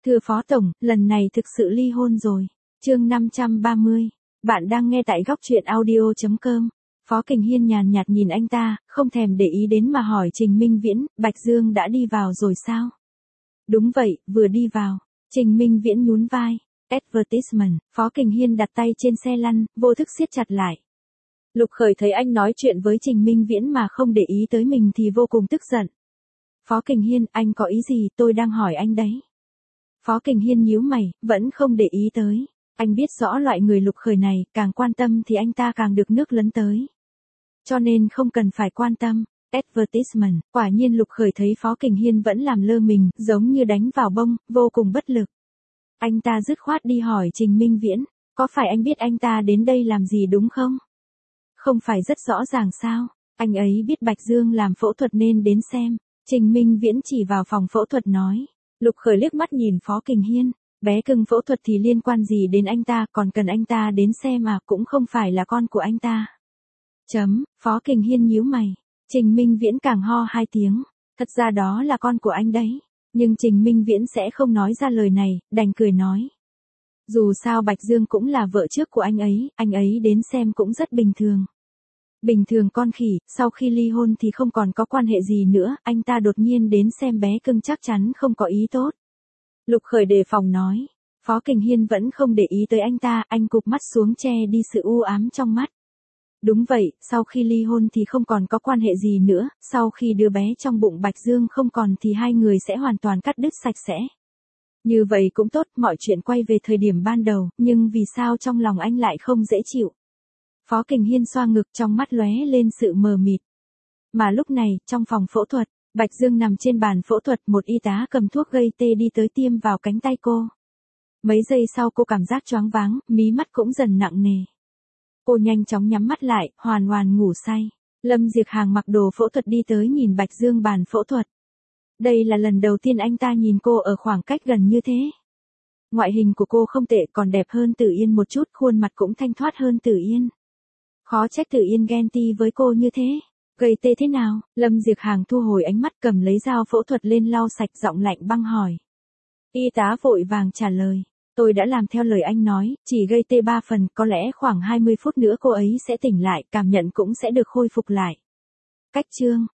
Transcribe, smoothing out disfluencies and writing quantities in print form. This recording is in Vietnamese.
Thưa Phó Tổng, lần này thực sự ly hôn rồi. Chương 530. Bạn đang nghe tại góc truyện audio.com. Phó Kình Hiên nhàn nhạt nhìn anh ta, không thèm để ý đến mà hỏi Trình Minh Viễn, Bạch Dương đã đi vào rồi sao? Đúng vậy, vừa đi vào. Trình Minh Viễn nhún vai. Advertisement, Phó Kình Hiên đặt tay trên xe lăn, vô thức siết chặt lại. Lục Khởi thấy anh nói chuyện với Trình Minh Viễn mà không để ý tới mình thì vô cùng tức giận. Phó Kình Hiên, anh có ý gì, tôi đang hỏi anh đấy. Phó Kình Hiên nhíu mày, vẫn không để ý tới. Anh biết rõ loại người Lục Khởi này, càng quan tâm thì anh ta càng được nước lấn tới. Cho nên không cần phải quan tâm. Advertisement, quả nhiên Lục Khởi thấy Phó Kình Hiên vẫn làm lơ mình, giống như đánh vào bông, vô cùng bất lực. Anh ta dứt khoát đi hỏi Trình Minh Viễn, có phải anh biết anh ta đến đây làm gì đúng không? Không phải rất rõ ràng sao, anh ấy biết Bạch Dương làm phẫu thuật nên đến xem. Trình Minh Viễn chỉ vào phòng phẫu thuật nói. Lục Khởi liếc mắt nhìn Phó Kình Hiên, bé cưng phẫu thuật thì liên quan gì đến anh ta, còn cần anh ta đến xem mà, cũng không phải là con của anh ta. Phó Kình Hiên nhíu mày. Trình Minh Viễn càng ho hai tiếng. Thật ra đó là con của anh đấy. Nhưng Trình Minh Viễn sẽ không nói ra lời này, đành cười nói. Dù sao Bạch Dương cũng là vợ trước của anh ấy đến xem cũng rất bình thường. Bình thường con khỉ, sau khi ly hôn thì không còn có quan hệ gì nữa, anh ta đột nhiên đến xem bé cưng chắc chắn không có ý tốt. Lục Khởi đề phòng nói. Phó Kình Hiên vẫn không để ý tới anh ta, anh cụp mắt xuống che đi sự u ám trong mắt. Đúng vậy, sau khi ly hôn thì không còn có quan hệ gì nữa, sau khi đứa bé trong bụng Bạch Dương không còn thì hai người sẽ hoàn toàn cắt đứt sạch sẽ. Như vậy cũng tốt, mọi chuyện quay về thời điểm ban đầu, nhưng vì sao trong lòng anh lại không dễ chịu? Phó Kình Hiên xoa ngực, trong mắt lóe lên sự mờ mịt. Mà lúc này, trong phòng phẫu thuật, Bạch Dương nằm trên bàn phẫu thuật, một y tá cầm thuốc gây tê đi tới tiêm vào cánh tay cô. Mấy giây sau cô cảm giác choáng váng, mí mắt cũng dần nặng nề. Cô nhanh chóng nhắm mắt lại, hoàn hoàn ngủ say. Lâm Diệp Hàng mặc đồ phẫu thuật đi tới nhìn Bạch Dương bàn phẫu thuật. Đây là lần đầu tiên anh ta nhìn cô ở khoảng cách gần như thế. Ngoại hình của cô không tệ, còn đẹp hơn Tử Yên một chút, khuôn mặt cũng thanh thoát hơn Tử Yên. Khó trách Tử Yên ghen tị với cô như thế. Gây tê thế nào? Lâm Diệp Hàng thu hồi ánh mắt, cầm lấy dao phẫu thuật lên lau sạch, giọng lạnh băng hỏi. Y tá vội vàng trả lời. Tôi đã làm theo lời anh nói, chỉ gây tê 3 phần, có lẽ khoảng 20 phút nữa cô ấy sẽ tỉnh lại, cảm nhận cũng sẽ được khôi phục lại. Cách chương